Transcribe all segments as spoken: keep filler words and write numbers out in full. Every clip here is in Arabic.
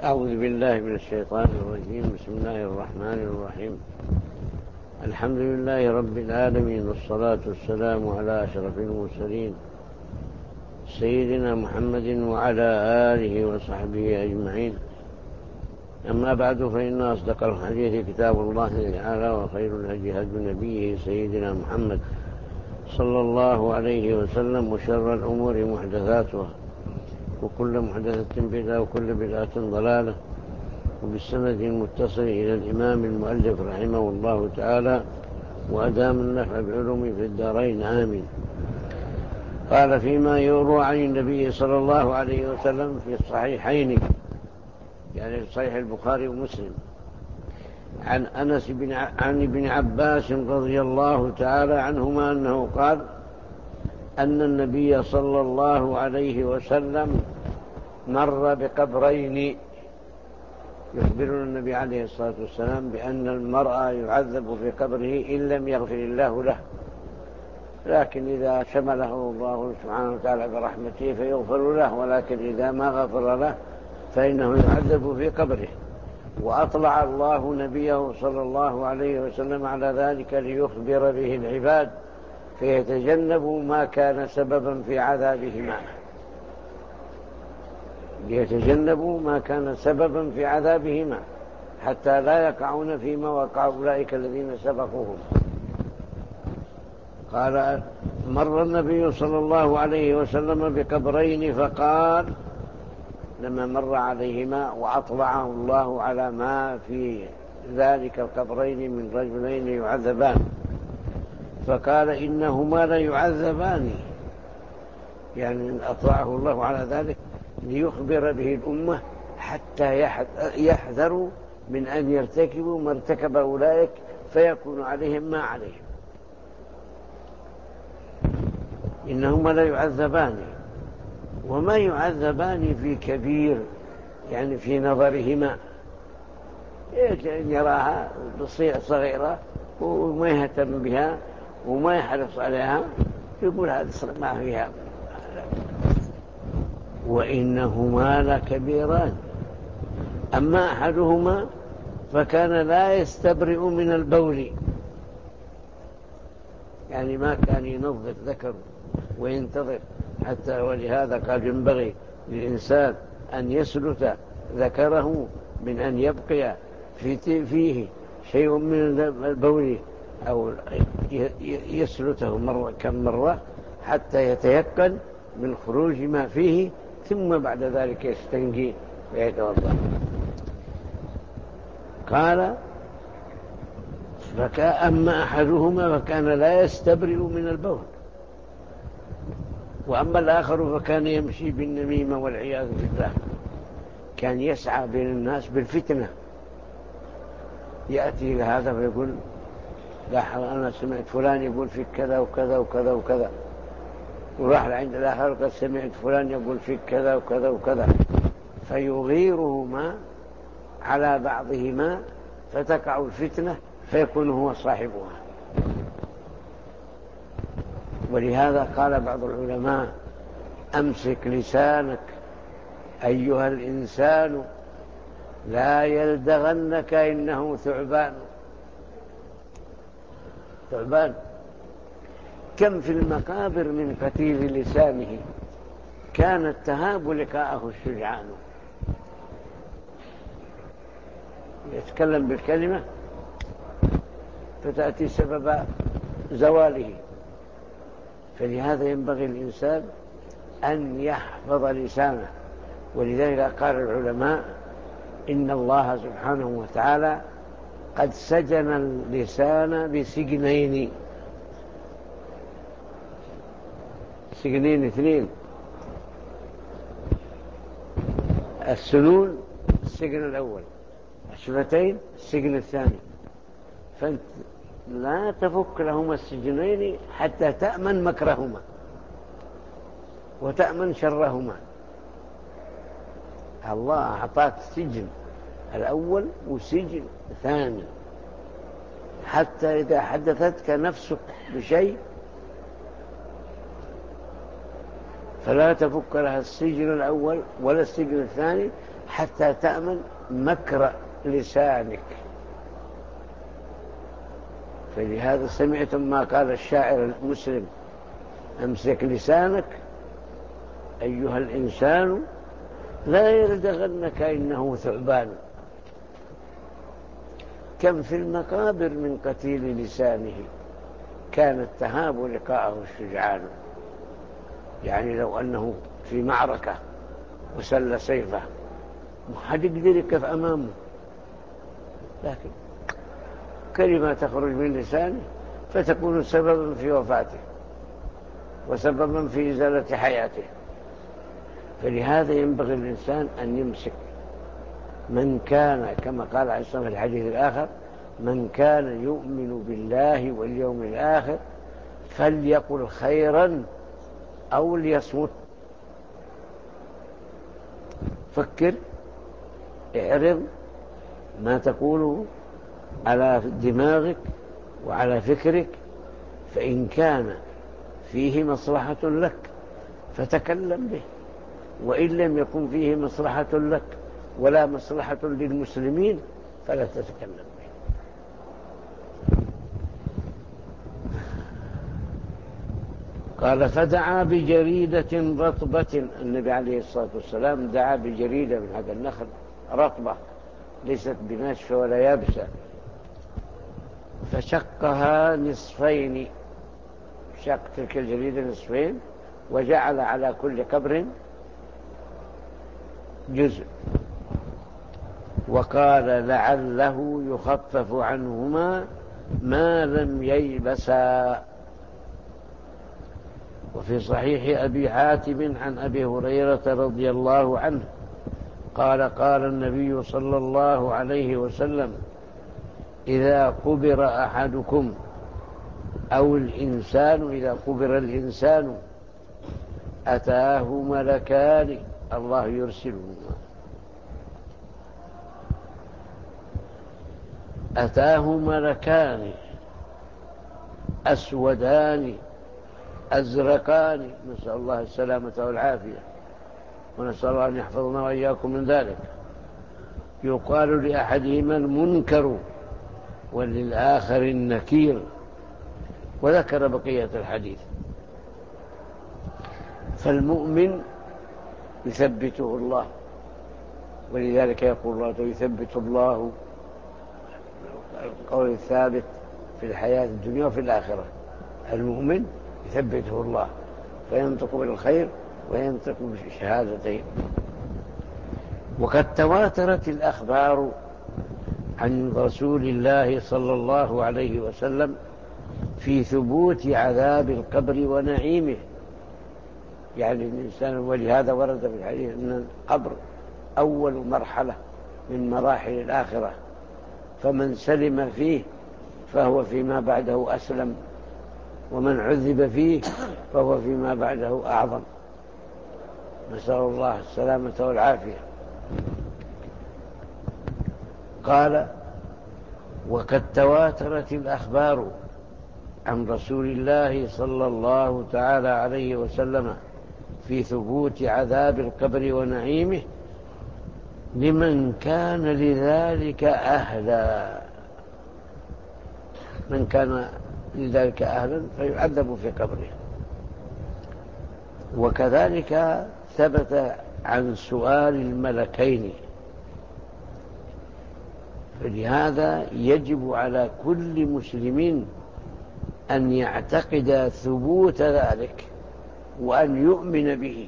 أعوذ بالله من الشيطان الرجيم. بسم الله الرحمن الرحيم. الحمد لله رب العالمين، والصلاة والسلام على أشرف المرسلين سيدنا محمد وعلى آله وصحبه أجمعين. أما بعد، فإن أصدق الحديث كتاب الله تعالى، وخير الهدي هدي نبيه سيدنا محمد صلى الله عليه وسلم، وشر الأمور محدثاتها، وكل محدثة بدعة، وكل بدعة ضلالة. وبالسند المتصل إلى الإمام المؤلف رحمه الله تعالى، وأدام النفع بعلوم في الدارين، آمين. قال: فيما يروى عن النبي صلى الله عليه وسلم في الصحيحين، يعني في صحيح البخاري ومسلم، عن أنس بن عن ابن عباس رضي الله تعالى عنهما أنه قال أن النبي صلى الله عليه وسلم مر بقبرين. يخبرنا النبي عليه الصلاة والسلام بأن المرأة يعذب في قبره إن لم يغفر الله له، لكن إذا شمله الله سبحانه وتعالى برحمته فيغفر له، ولكن إذا ما غفر له فإنه يعذب في قبره. وأطلع الله نبيه صلى الله عليه وسلم على ذلك ليخبر به العباد فيتجنبوا ما كان سببا في عذابهما ليتجنبوا ما كان سببا في عذابهما حتى لا يقعون فيما وقع أولئك الذين سبقوهم. قال: مر النبي صلى الله عليه وسلم بقبرين فقال، لما مر عليهما وأطلعه الله على ما في ذلك القبرين من رجلين يعذبان، فقال: إنهما ليعذبان، يعني أطلعه الله على ذلك ليخبر به الأمة حتى يحذروا من أن يرتكبوا ما ارتكب أولئك فيكون عليهم ما عليهم. إنهما ليعذبان، وما يعذبان في كبير، يعني في نظرهما يراها صغيرة وما يهتم بها وما يحرص عليها، يقول هذا ما فيها. وإنهما لكبيران. أما أحدهما فكان لا يستبرئ من البول، يعني ما كان ينظف ذكره وينتظر حتى، ولهذا قال: ينبغي للإنسان أن يسلت ذكره من أن يبقي فيه شيء من البول، أو يسلته مرة كم مرة حتى يتيقن من خروج ما فيه، ثم بعد ذلك يستنجي ويتوضأ. قال: أما أحدهما فكان لا يستبرئ من البول، وأما الآخر فكان يمشي بالنميمة والعياذ بالله، كان يسعى بين الناس بالفتنة، يأتي لهذا ويقول: لا، أنا سمعت فلان يقول فيك كذا وكذا وكذا وكذا، وراح عند الآخر قد سمعت فلان يقول فيك كذا وكذا وكذا، فيغيرهما على بعضهما فتقع الفتنة فيكون هو صاحبها. ولهذا قال بعض العلماء: أمسك لسانك أيها الإنسان، لا يلدغنك إنه ثعبان. ثعبان كم في المقابر من قتيل لسانه كانت تهاب لقاءه الشجعان، يتكلم بالكلمة فتأتي سبب زواله. فلهذا ينبغي الإنسان أن يحفظ لسانه. ولذلك قال العلماء: إن الله سبحانه وتعالى قد سجن اللسان بسجنين، سجنين اثنين، السنون السجن الأول، الشفتين السجن الثاني، فأنت لا تفك لهما السجنين حتى تأمن مكرهما وتأمن شرهما. الله أعطاك سجن الأول وسجن ثاني، حتى إذا حدثتك نفسك بشيء فلا تفك لها السجن الأول ولا السجن الثاني حتى تأمن مكر لسانك. فلهذا سمعتم ما قال الشاعر المسلم: أمسك لسانك أيها الإنسان لا يلدغنك إنه ثعبان. كم في المقابر من قتيل لسانه كانت تهاب لقاءه الشجعان. يعني لو أنه في معركة وسل سيفه ما حد يقدر يقف أمامه، لكن كلمة تخرج من لسانه فتكون سببا في وفاته وسببا في إزالة حياته. فلهذا ينبغي الإنسان أن يمسك. من كان كما قال عليه الصلاة والسلام في الحديث الآخر: من كان يؤمن بالله واليوم الآخر فليقل خيرا أو ليصمت. فكر، اعرض ما تقوله على دماغك وعلى فكرك، فإن كان فيه مصلحة لك فتكلم به، وإن لم يكن فيه مصلحة لك ولا مصلحة للمسلمين فلا تتكلم به. قال: فدعا بجريدة رطبة. النبي عليه الصلاة والسلام دعا بجريدة من هذا النخل رطبة ليست بناشفة ولا يابسة، فشقها نصفين، شق تلك الجريدة نصفين وجعل على كل قبر جزء، وقال: لعله يخفف عنهما ما لم ييبسا. وفي صحيح أبي حاتم عن أبي هريرة رضي الله عنه قال: قال النبي صلى الله عليه وسلم: إذا قبر أحدكم أو الإنسان إذا قبر الإنسان أتاه ملكان الله يرسلهما أتاه ملكان أسودان أزرقان، نسأل الله السلامة والعافية، ونسأل الله أن يحفظنا وإياكم من ذلك. يقال لأحدهما المنكر وللآخر النكير، وذكر بقية الحديث. فالمؤمن يثبته الله، ولذلك يقول الله: يثبت الله القول الثابت في الحياة الدنيا وفي الآخرة. المؤمن يثبته الله فينطق بالخير وينطق بالشهادتين. وقد تواترت الأخبار عن رسول الله صلى الله عليه وسلم في ثبوت عذاب القبر ونعيمه. يعني الإنسان، ولهذا ورد في الحديث أن القبر أول مرحلة من مراحل الآخرة، فمن سلم فيه فهو فيما بعده أسلم، ومن عذب فيه فهو فيما بعده أعظم. نسأل الله السلامة والعافية. قال: وقد تواترت الأخبار عن رسول الله صلى الله تعالى عليه وسلم في ثبوت عذاب القبر ونعيمه لمن كان لذلك أهلا. من كان لذلك أهلا فيعذب في قبره. وكذلك ثبت عن سؤال الملكين. فلهذا يجب على كل مسلم أن يعتقد ثبوت ذلك وأن يؤمن به،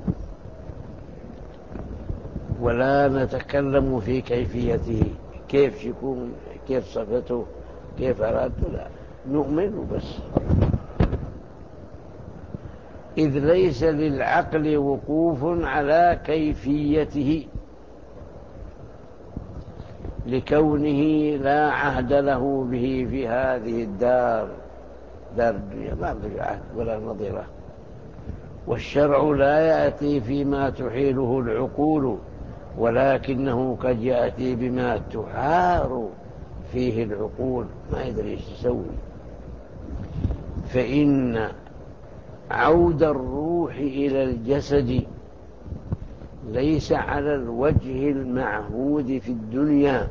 ولا نتكلم في كيفيته، كيف يكون، كيف صفته، كيف أراده، لا، نؤمن بس. إذ ليس للعقل وقوف على كيفيته لكونه لا عهد له به في هذه الدار، دار الدنيا ما في عهد ولا نظيره. والشرع لا يأتي فيما تحيله العقول، ولكنه قد يأتي بما تحار فيه العقول، ما يدري ايش يسوي. فإن عود الروح إلى الجسد ليس على الوجه المعهود في الدنيا،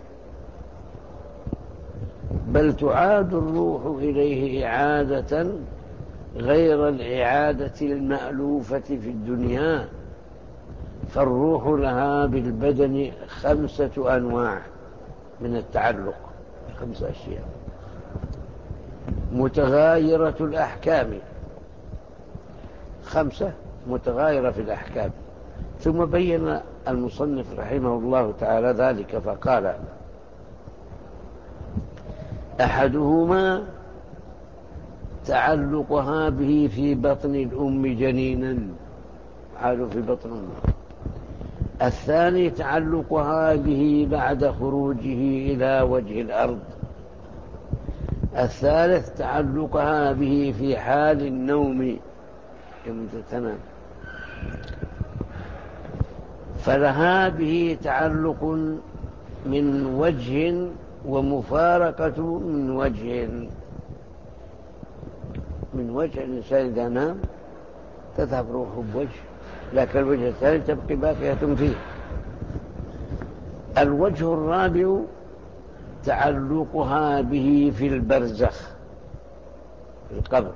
بل تعاد الروح إليه إعادة غير الإعادة المألوفة في الدنيا. فالروح لها بالبدن خمسة أنواع من التعلق، خمسة أشياء متغايرة الأحكام، خمسة متغايرة في الأحكام. ثم بين المصنف رحمه الله تعالى ذلك فقال: أحدهما تعلقها به في بطن الأم جنينا، حاله في بطن أمه. الثاني تعلقها به بعد خروجه إلى وجه الأرض. الثالث تعلقها به في حال النوم يوم تنام، فلها به تعلق من وجه ومفارقة من وجه. من وجه الإنسان إذا نام تذهب روحه بوجه، لكن الوجه الثاني تبقي باقية فيه. الوجه الرابع تعلقها به في البرزخ، في القبر،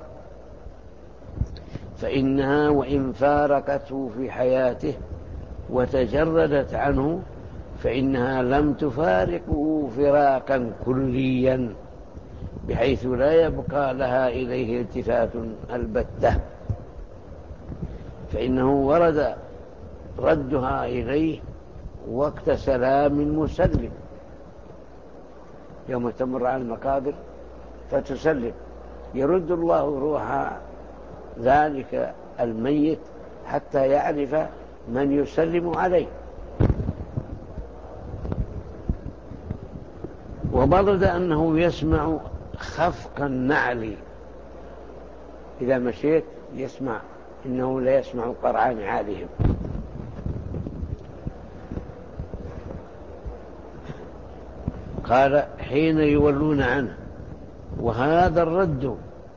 فإنها وإن فارقته في حياته وتجردت عنه فإنها لم تفارقه فراقا كليا بحيث لا يبقى لها إليه التفات البتة، فإنه ورد ردها إليه وقت سلام مسلم، يوم تمر على المقابر فتسلم، يرد الله روح ذلك الميت حتى يعرف من يسلم عليه. وبرد أنه يسمع خفق النعل، إذا مشيت يسمع، إنه لا يسمع قرع نعالهم. قال: حين يولون عنه. وهذا الرد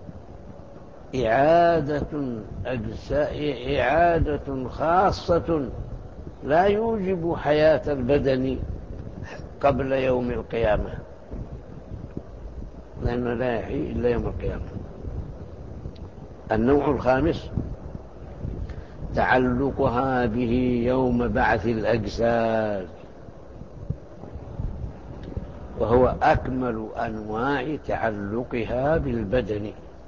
إعادة أجزاء إعادة خاصة لا يوجب حياة البدن قبل يوم القيامة، لأنه لا يحيي إلا يوم القيامة. النوع الخامس تعلقها به يوم بعث الأجساد، وهو أكمل أنواع تعلقها بالبدن،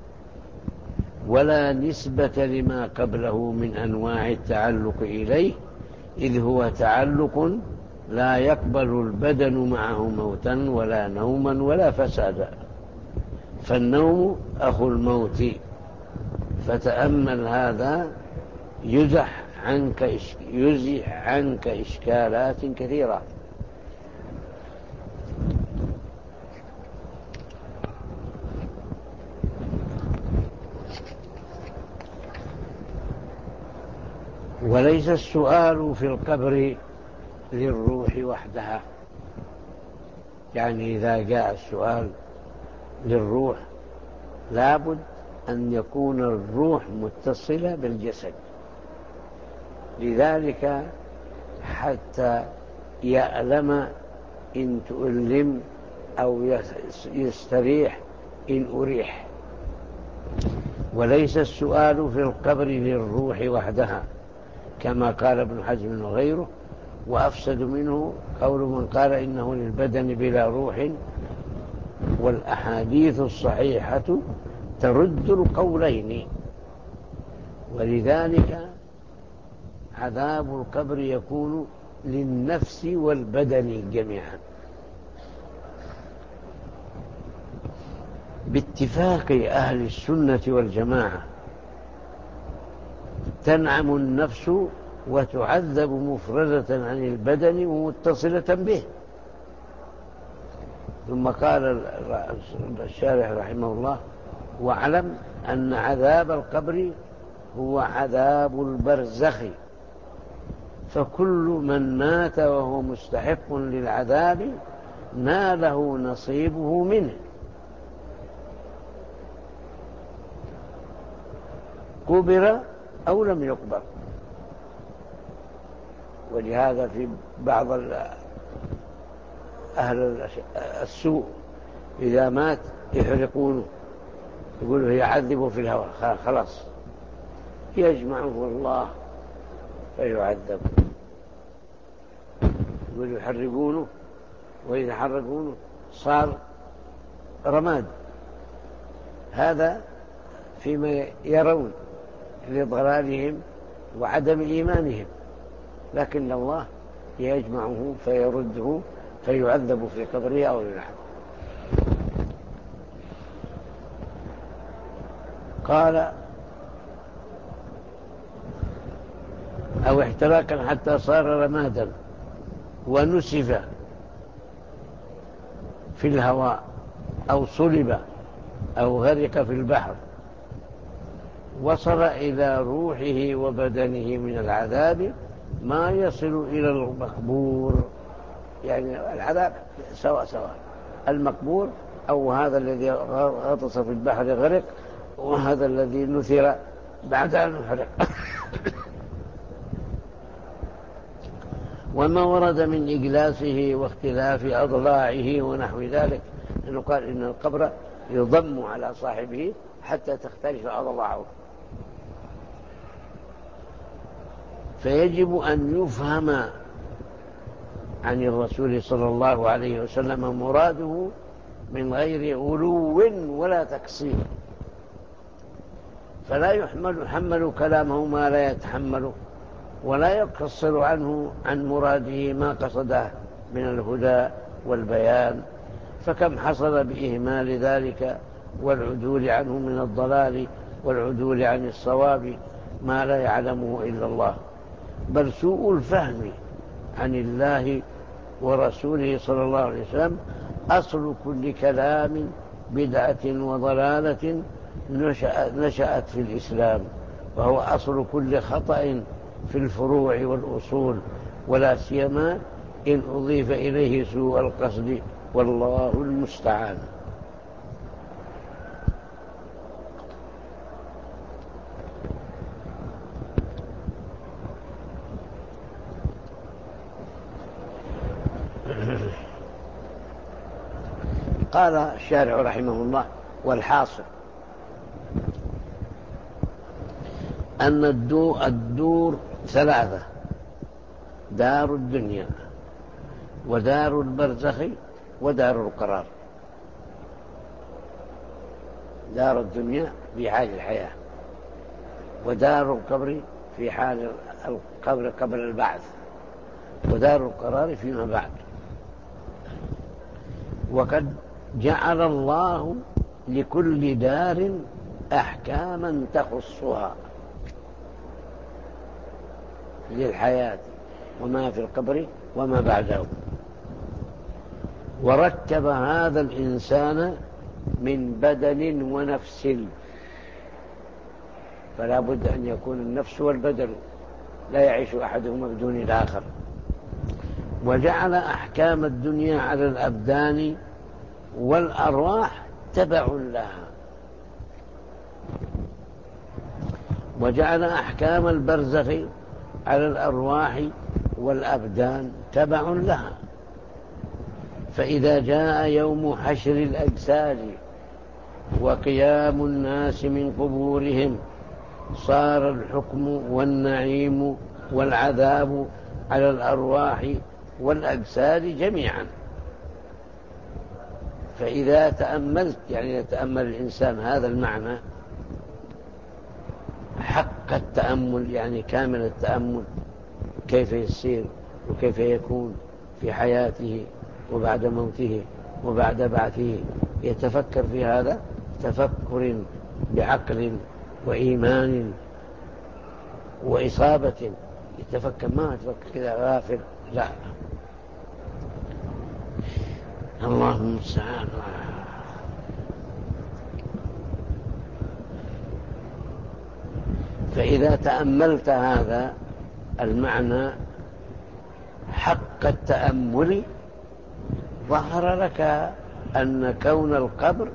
ولا نسبة لما قبله من أنواع التعلق إليه، إذ هو تعلق لا يقبل البدن معه موتا ولا نوما ولا فسادا، فالنوم أخو الموت. فتأمل هذا يزح عنك يزح عنك إشكالات كثيرة. وليس السؤال في القبر للروح وحدها، يعني إذا جاء السؤال للروح لابد أن يكون الروح متصلة بالجسد، لذلك حتى يألم إن تؤلم أو يستريح إن أريح. وليس السؤال في القبر للروح وحدها كما قال ابن حزم وغيره، وأفسد منه قول من قال إنه للبدن بلا روح، والأحاديث الصحيحة ترد القولين. ولذلك عذاب القبر يكون للنفس والبدن جميعا باتفاق أهل السنة والجماعة. تنعم النفس وتعذب مفردة عن البدن ومتصلة به. ثم قال الشارح رحمه الله: واعلم أن عذاب القبر هو عذاب البرزخ، فكل من مات وهو مستحق للعذاب ناله نصيبه منه، قبر أو لم يقبر. ولهذا في بعض أهل السوء إذا مات يحرقونه، يقولوا يعذبه في الهواء، خلاص يجمعه الله فيعذب. يقولوا يحرقونه، وإذا حرقونه صار رماد. هذا فيما يرون لضلالهم وعدم إيمانهم، لكن الله يجمعه فيرده فيعذب في قبره أو يلعب. قال أو احتراقا حتى صار رمادا ونسف في الهواء أو صلب أو غرق في البحر، وصل إلى روحه وبدنه من العذاب ما يصل إلى المقبور. يعني العذاب سواء سواء، المقبور أو هذا الذي غطس في البحر غرق، وهذا الذي نثر بعد أن حرق. وما ورد من إجلاسه واختلاف أضلاعه ونحو ذلك، إنه قال إن القبر يضم على صاحبه حتى تختلف أضلاعه. فيجب أن يفهم عن الرسول صلى الله عليه وسلم مراده من غير غلو ولا تقصير، فلا يحمل يحمل كلامه ما لا يتحمله، ولا يقصر عنه عن مراده ما قصده من الهدى والبيان. فكم حصل بإهمال ذلك والعدول عنه من الضلال والعدول عن الصواب ما لا يعلمه إلا الله. بل سوء الفهم عن الله ورسوله صلى الله عليه وسلم أصل كل كلام بدعة وضلالة نشأت في الإسلام، وهو أصل كل خطأ في الفروع والأصول، ولا سيما إن أضيف إليه سوء القصد، والله المستعان. قال الشارع رحمه الله: والحاصل أن الدور, الدور ثلاثة: دار الدنيا ودار البرزخ ودار القرار. دار الدنيا في حال الحياة، ودار القبر في حال القبر قبل البعث، ودار القرار فيما بعد. وقد جعل الله لكل دار أحكاما تخصها للحياة وما في القبر وما بعده، وركب هذا الإنسان من بدن ونفس، فلا بد أن يكون النفس والبدن، لا يعيش أحدهما بدون الآخر. وجعل أحكام الدنيا على الأبدان والأرواح تبع لها، وجعل أحكام البرزخ على الأرواح والأبدان تبع لها. فإذا جاء يوم حشر الأجساد وقيام الناس من قبورهم صار الحكم والنعيم والعذاب على الأرواح والأجساد جميعا. فإذا تأملت، يعني يتأمل الإنسان هذا المعنى حق التأمل، يعني كامل التأمل، كيف يسير وكيف يكون في حياته وبعد موته وبعد بعثه، يتفكر في هذا تفكر بعقل وإيمان وإصابة. يتفكر، ما يتفكر كذا غافل، لا. اللهم المستعان. فإذا تأملت هذا المعنى حق التأمل ظهر لك أن كون القبر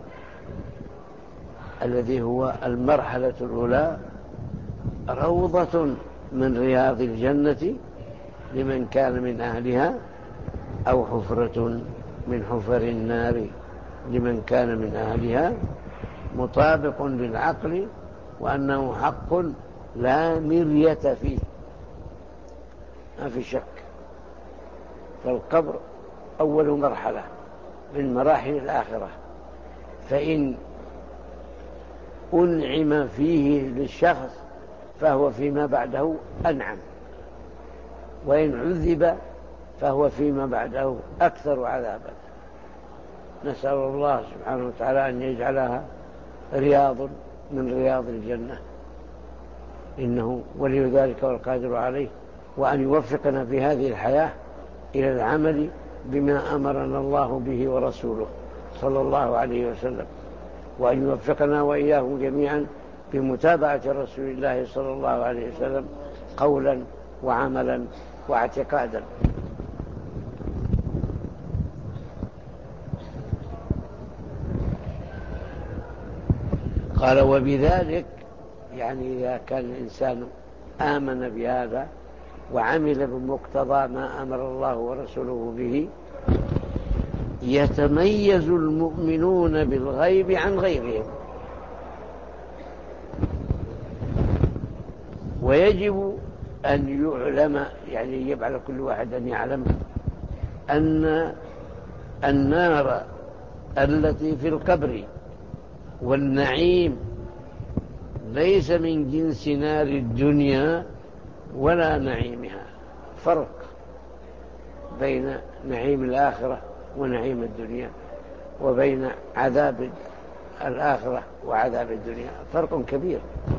الذي هو المرحلة الأولى روضة من رياض الجنة، لمن كان من أهلها، أو حفرة من حفر النار لمن كان من أهلها، مطابق للعقل، وأنه حق لا مرية فيه، ما في شك. فالقبر أول مرحلة من مراحل الآخرة، فإن أنعم فيه للشخص فهو فيما بعده أنعم، وإن عذب فهو فيما بعده أكثر عذابا. نسأل الله سبحانه وتعالى أن يجعلها رياض من رياض الجنة، إنه ولي ذلك والقادر عليه، وأن يوفقنا في هذه الحياة إلى العمل بما أمرنا الله به ورسوله صلى الله عليه وسلم، وأن يوفقنا وإياه جميعا بمتابعة رسول الله صلى الله عليه وسلم قولا وعملا واعتقادا. قال وبذلك، يعني إذا كان الإنسان آمن بهذا وعمل بمقتضى ما أمر الله ورسوله به، يتميز المؤمنون بالغيب عن غيرهم. ويجب أن يعلم، يعني يجب على كل واحد أن يعلم أن النار التي في القبر والنعيم ليس من جنس نار الدنيا ولا نعيمها. فرق بين نعيم الآخرة ونعيم الدنيا، وبين عذاب الآخرة وعذاب الدنيا فرق كبير.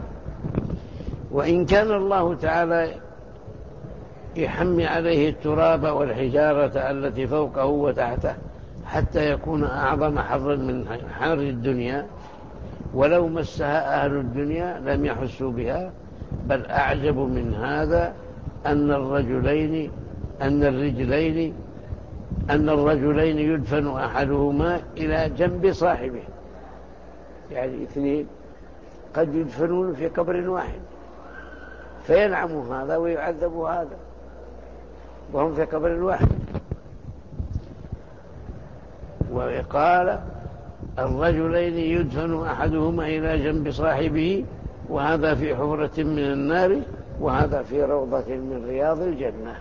وإن كان الله تعالى يحمي عليه التراب والحجارة التي فوقه وتحته حتى يكون أعظم حظا من حر الدنيا، ولو مسها أهل الدنيا لم يحسوا بها. بل أعجب من هذا أن الرجلين أن الرجلين أن الرجلين يدفن أحدهما إلى جنب صاحبه، يعني اثنين قد يدفنون في قبر واحد، فينعم هذا ويعذب هذا وهم في قبر واحد. وقال الرجلين يدفن أحدهما إلى جنب صاحبه، وهذا في حفرة من النار وهذا في روضة من رياض الجنة،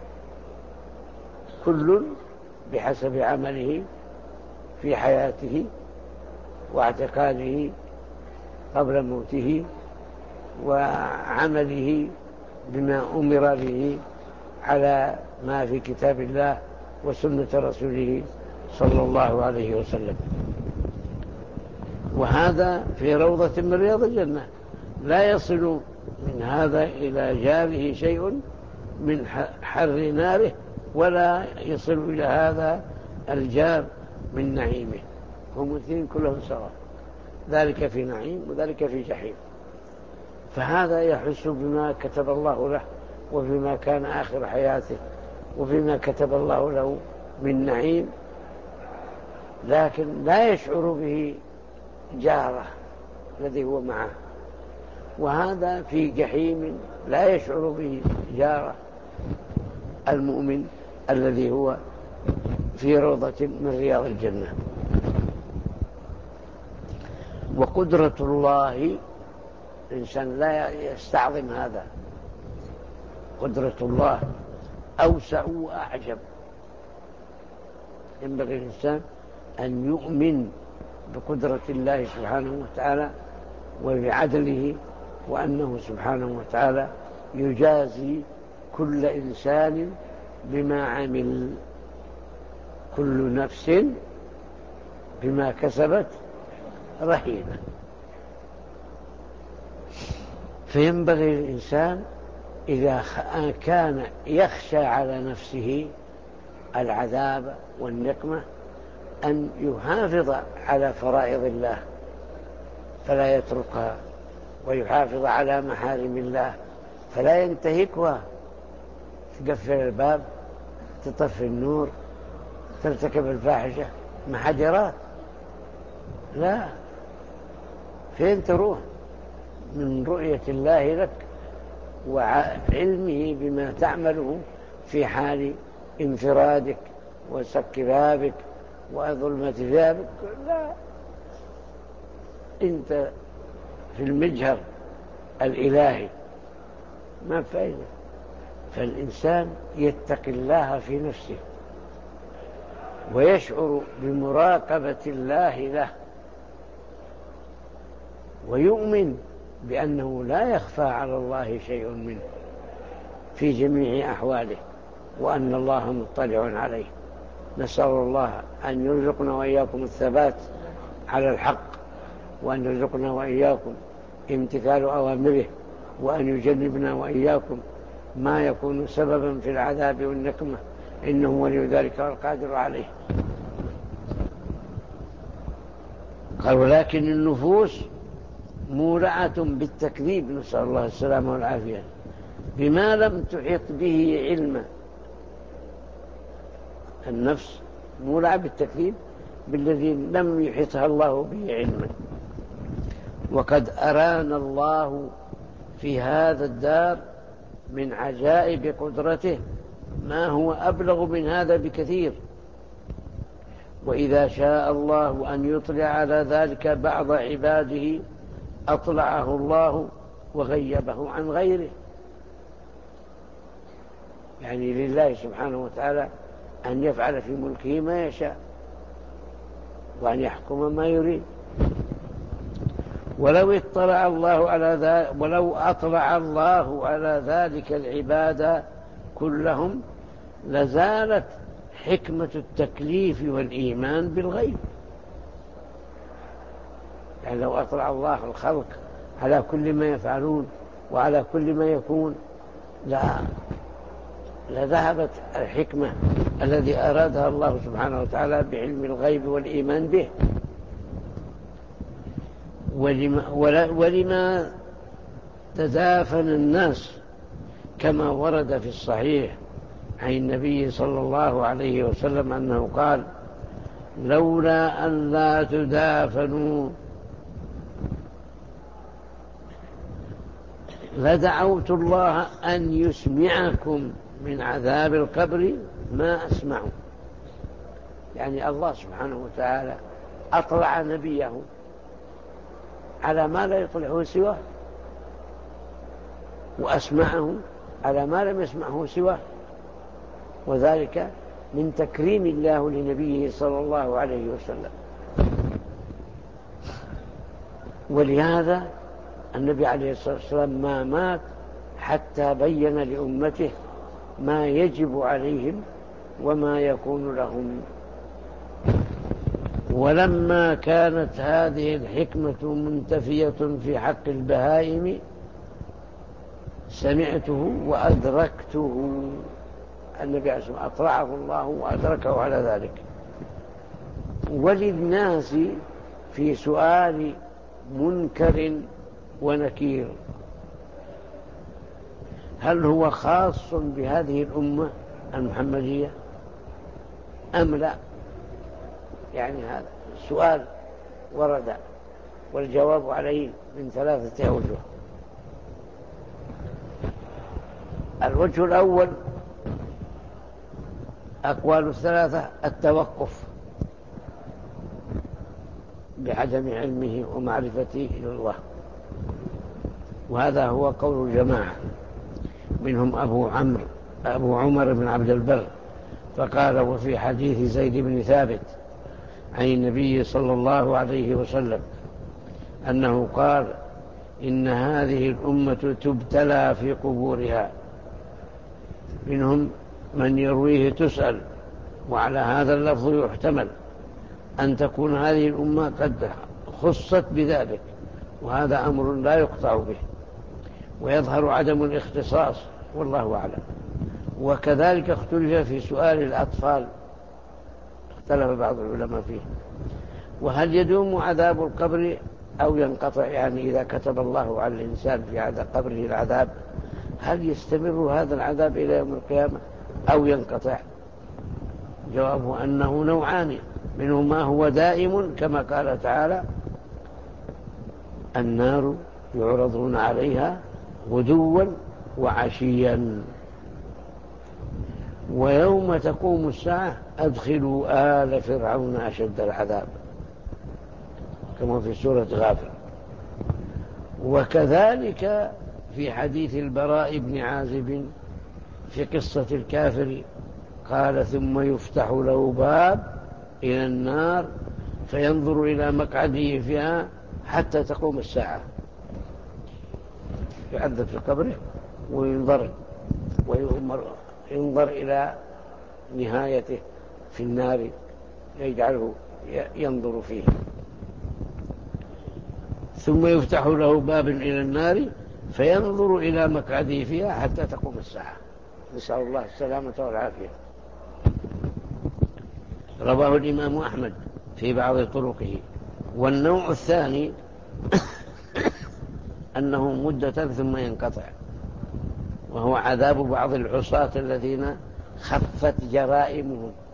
كل بحسب عمله في حياته واعتقاده قبل موته، وعمله بما أمر به على ما في كتاب الله وسنة رسوله صلى الله عليه وسلم. وهذا في روضة من رياض الجنة، لا يصل من هذا إلى جاره شيء من حر ناره، ولا يصل إلى هذا الجار من نعيمه. هم الاثنين كلهم سواء، ذلك في نعيم وذلك في جحيم. فهذا يحس بما كتب الله له وبما كان آخر حياته وبما كتب الله له من نعيم، لكن لا يشعر به جاره الذي هو معه. وهذا في جحيم لا يشعر به جاره المؤمن الذي هو في روضة من رياض الجنة. وقدرة الله، الإنسان لا يستعظم هذا، قدرة الله أوسع وأعجب. ينبغي الإنسان أن يؤمن بقدرة الله سبحانه وتعالى وبعدله، وأنه سبحانه وتعالى يجازي كل إنسان بما عمل، كل نفس بما كسبت رهينة. فينبغي الإنسان إذا كان يخشى على نفسه العذاب والنقمة أن يحافظ على فرائض الله فلا يتركها، ويحافظ على محارم الله فلا ينتهكها. تقفل الباب، تطفي النور، ترتكب الفاحشة، محجرات، لا، فين تروح من رؤية الله لك وعلمه بما تعمله؟ في حال انفرادك وسك بابك وظلمة ثيابك، لا، انت في المجهر الإلهي ما فايدة. فالإنسان يتقي الله في نفسه ويشعر بمراقبة الله له، ويؤمن بأنه لا يخفى على الله شيء منه في جميع أحواله، وأن الله مطلع عليه. نسأل الله أن يرزقنا وإياكم الثبات على الحق، وأن يرزقنا وإياكم امتثال أوامره، وأن يجنبنا وإياكم ما يكون سببا في العذاب والنقمة، إنه ولي ذلك والقادر عليه. قال ولكن النفوس مولعة بالتكذيب، نسأل الله السلامة والعافية، بما لم تحط به علما. النفس مولعة بالتكذيب بالذي لم يحطها الله به علما. وقد أرانا الله في هذا الدار من عجائب قدرته ما هو أبلغ من هذا بكثير، وإذا شاء الله أن يطلع على ذلك بعض عباده أطلعه الله وغيبه عن غيره. يعني لله سبحانه وتعالى أن يفعل في ملكه ما يشاء، وأن يحكم ما يريد. ولو اطلع الله على ذلك ولو أطلع الله على ذلك العباد كلهم لزالت حكمة التكليف والإيمان بالغيب. يعني لو أطلع الله الخلق على كل ما يفعلون وعلى كل ما يكون لا لذهبت الحكمة الذي أرادها الله سبحانه وتعالى بعلم الغيب والإيمان به. ولما, ولما تدافن الناس كما ورد في الصحيح عن النبي صلى الله عليه وسلم أنه قال لولا أن لا تدافنوا لدعوت الله أن يسمعكم من عذاب القبر ما أسمعه. يعني الله سبحانه وتعالى أطلع نبيه على ما لا يطلعه سواه، وأسمعه على ما لم يسمعه سواه، وذلك من تكريم الله لنبيه صلى الله عليه وسلم. ولهذا النبي عليه الصلاة والسلام ما مات حتى بين لأمته ما يجب عليهم وما يكون لهم. ولما كانت هذه الحكمة منتفية في حق البهائم سمعته وأدركته. النبي عليه الصلاة والسلام أطلعه الله وأدركه على ذلك. وللناس في سؤال منكر ونكير هل هو خاص بهذه الأمة المحمدية أم لا؟ يعني هذا السؤال ورد والجواب عليه من ثلاثة أوجه. الوجه الأول أقوال الثلاثة التوقف بعدم علمه ومعرفته لله، وهذا هو قول الجماعة منهم أبو عمرو أبو عمر بن عبد البر، فقال وفي حديث زيد بن ثابت عن النبي صلى الله عليه وسلم أنه قال إن هذه الأمة تبتلى في قبورها. منهم من يرويه تسأل، وعلى هذا اللفظ يحتمل أن تكون هذه الأمة قد خصت بذلك، وهذا أمر لا يقطع به، ويظهر عدم الاختصاص والله أعلم. وكذلك اختلف في سؤال الأطفال، اختلف بعض العلماء فيه، وهل يدوم عذاب القبر أو ينقطع؟ يعني إذا كتب الله على الإنسان في قبره العذاب هل يستمر هذا العذاب إلى يوم القيامة أو ينقطع؟ جوابه أنه نوعان، منه ما هو دائم كما قال تعالى النار يعرضون عليها غدوا وعشيا، ويوم تقوم الساعة أدخلوا آل فرعون أشد العذاب، كما في سورة غافر. وكذلك في حديث البراء بن عازب في قصة الكافر قال ثم يفتح له باب إلى النار فينظر إلى مقعده فيها حتى تقوم الساعة، يعذب في قبره وينظر وينظر إلى نهايته في النار يجعله ينظر فيه. ثم يفتح له باب إلى النار فينظر إلى مقعده فيها حتى تقوم الساعة، نسأل الله السلامة والعافية. رواه الإمام أحمد في بعض طرقه. والنوع الثاني أنه مدة ثم ينقطع، وهو عذاب بعض العصاة الذين خفت جرائمهم